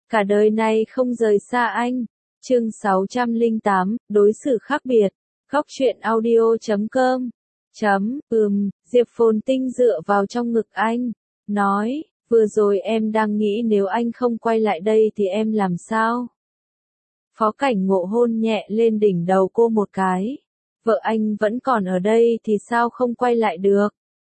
cả đời này không rời xa anh. Chương 608, đối xử khác biệt. Góc truyện audio.com. Diệp Phồn Tinh dựa vào trong ngực anh, nói, vừa rồi em đang nghĩ nếu anh không quay lại đây thì em làm sao? Phó Cảnh Ngộ hôn nhẹ lên đỉnh đầu cô một cái. Vợ anh vẫn còn ở đây thì sao không quay lại được?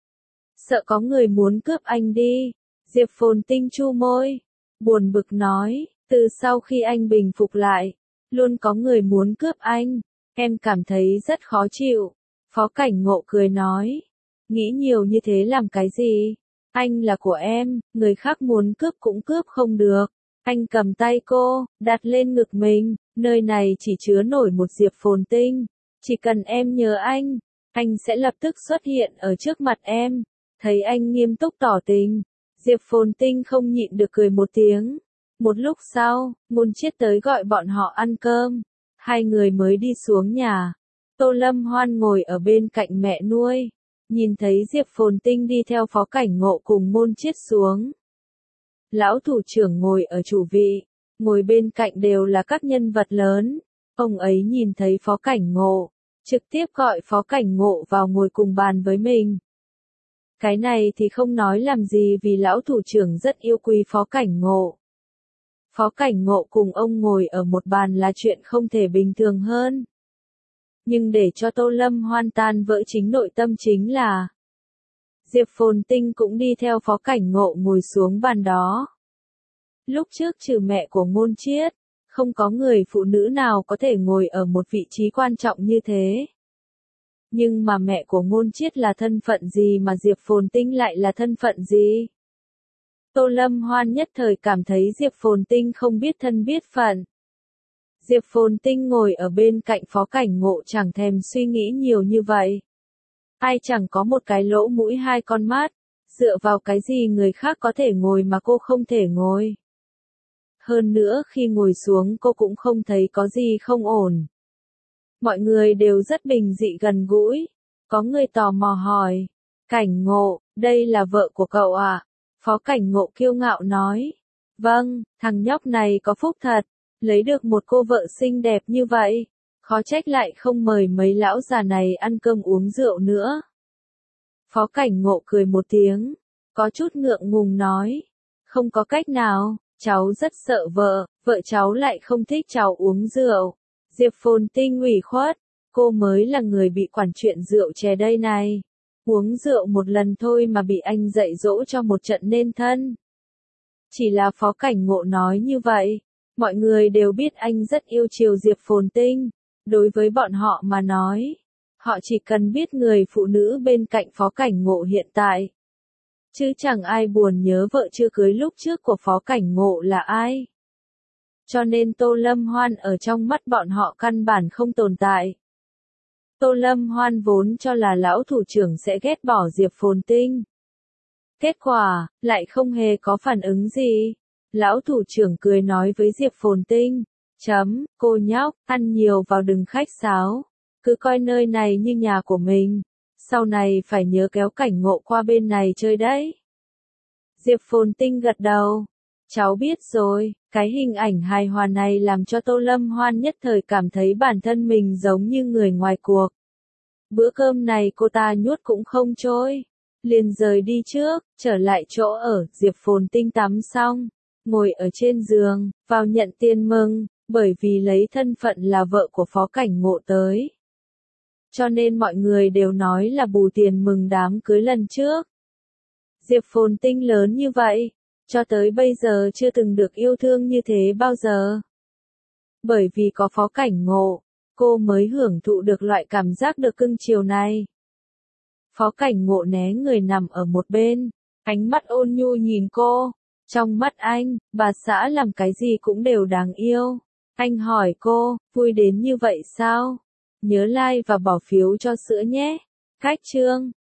Sợ có người muốn cướp anh đi. Diệp Phồn Tinh chu môi, buồn bực nói, từ sau khi anh bình phục lại, luôn có người muốn cướp anh, em cảm thấy rất khó chịu. Phó Cảnh Ngộ cười nói, nghĩ nhiều như thế làm cái gì? Anh là của em, người khác muốn cướp cũng cướp không được. Anh cầm tay cô, đặt lên ngực mình, nơi này chỉ chứa nổi một Diệp Phồn Tinh. Chỉ cần em nhớ anh sẽ lập tức xuất hiện ở trước mặt em. Thấy anh nghiêm túc tỏ tình, Diệp Phồn Tinh không nhịn được cười một tiếng. Một lúc sau, Môn Chiết tới gọi bọn họ ăn cơm. Hai người mới đi xuống nhà. Tô Lâm Hoan ngồi ở bên cạnh mẹ nuôi. Nhìn thấy Diệp Phồn Tinh đi theo Phó Cảnh Ngộ cùng Môn Chiết xuống. Lão thủ trưởng ngồi ở chủ vị, ngồi bên cạnh đều là các nhân vật lớn. Ông ấy nhìn thấy Phó Cảnh Ngộ, trực tiếp gọi Phó Cảnh Ngộ vào ngồi cùng bàn với mình. Cái này thì không nói làm gì vì lão thủ trưởng rất yêu quý Phó Cảnh Ngộ. Phó Cảnh Ngộ cùng ông ngồi ở một bàn là chuyện không thể bình thường hơn. Nhưng để cho Tô Lâm Hoan tan vỡ chính nội tâm chính là Diệp Phồn Tinh cũng đi theo Phó Cảnh Ngộ ngồi xuống bàn đó. Lúc trước trừ mẹ của Môn Chiết, không có người phụ nữ nào có thể ngồi ở một vị trí quan trọng như thế. Nhưng mà mẹ của Môn Chiết là thân phận gì mà Diệp Phồn Tinh lại là thân phận gì? Tô Lâm Hoan nhất thời cảm thấy Diệp Phồn Tinh không biết thân biết phận. Diệp Phồn Tinh ngồi ở bên cạnh Phó Cảnh Ngộ chẳng thèm suy nghĩ nhiều như vậy. Ai chẳng có một cái lỗ mũi hai con mắt, dựa vào cái gì người khác có thể ngồi mà cô không thể ngồi. Hơn nữa khi ngồi xuống cô cũng không thấy có gì không ổn. Mọi người đều rất bình dị gần gũi. Có người tò mò hỏi, Cảnh Ngộ, đây là vợ của cậu à? Phó Cảnh Ngộ kiêu ngạo nói, vâng, thằng nhóc này có phúc thật, lấy được một cô vợ xinh đẹp như vậy. Khó trách lại không mời mấy lão già này ăn cơm uống rượu nữa. Phó Cảnh Ngộ cười một tiếng, có chút ngượng ngùng nói, không có cách nào, cháu rất sợ vợ cháu lại không thích cháu uống rượu. Diệp Phồn Tinh ủy khuất, cô mới là người bị quản chuyện rượu chè đây này. Uống rượu một lần thôi mà bị anh dạy dỗ cho một trận nên thân. Chỉ là Phó Cảnh Ngộ nói như vậy, mọi người đều biết anh rất yêu chiều Diệp Phồn Tinh. Đối với bọn họ mà nói, họ chỉ cần biết người phụ nữ bên cạnh Phó Cảnh Ngộ hiện tại. Chứ chẳng ai buồn nhớ vợ chưa cưới lúc trước của Phó Cảnh Ngộ là ai. Cho nên Tô Lâm Hoan ở trong mắt bọn họ căn bản không tồn tại. Tô Lâm Hoan vốn cho là lão thủ trưởng sẽ ghét bỏ Diệp Phồn Tinh. Kết quả, lại không hề có phản ứng gì. Lão thủ trưởng cười nói với Diệp Phồn Tinh, cô nhóc, ăn nhiều vào đừng khách sáo. Cứ coi nơi này như nhà của mình. Sau này phải nhớ kéo Cảnh Ngộ qua bên này chơi đấy. Diệp Phồn Tinh gật đầu. Cháu biết rồi, cái hình ảnh hài hòa này làm cho Tô Lâm Hoan nhất thời cảm thấy bản thân mình giống như người ngoài cuộc. Bữa cơm này cô ta nuốt cũng không trôi. Liền rời đi trước, trở lại chỗ ở, Diệp Phồn Tinh tắm xong, ngồi ở trên giường, vào nhận tiền mừng, bởi vì lấy thân phận là vợ của Phó Cảnh Ngộ tới. Cho nên mọi người đều nói là bù tiền mừng đám cưới lần trước. Diệp Phồn Tinh lớn như vậy, cho tới bây giờ chưa từng được yêu thương như thế bao giờ. Bởi vì có Phó Cảnh Ngộ, cô mới hưởng thụ được loại cảm giác được cưng chiều này. Phó Cảnh Ngộ né người nằm ở một bên, ánh mắt ôn nhu nhìn cô. Trong mắt anh, bà xã làm cái gì cũng đều đáng yêu. Anh hỏi cô, vui đến như vậy sao? Nhớ like và bỏ phiếu cho sữa nhé. Cách chương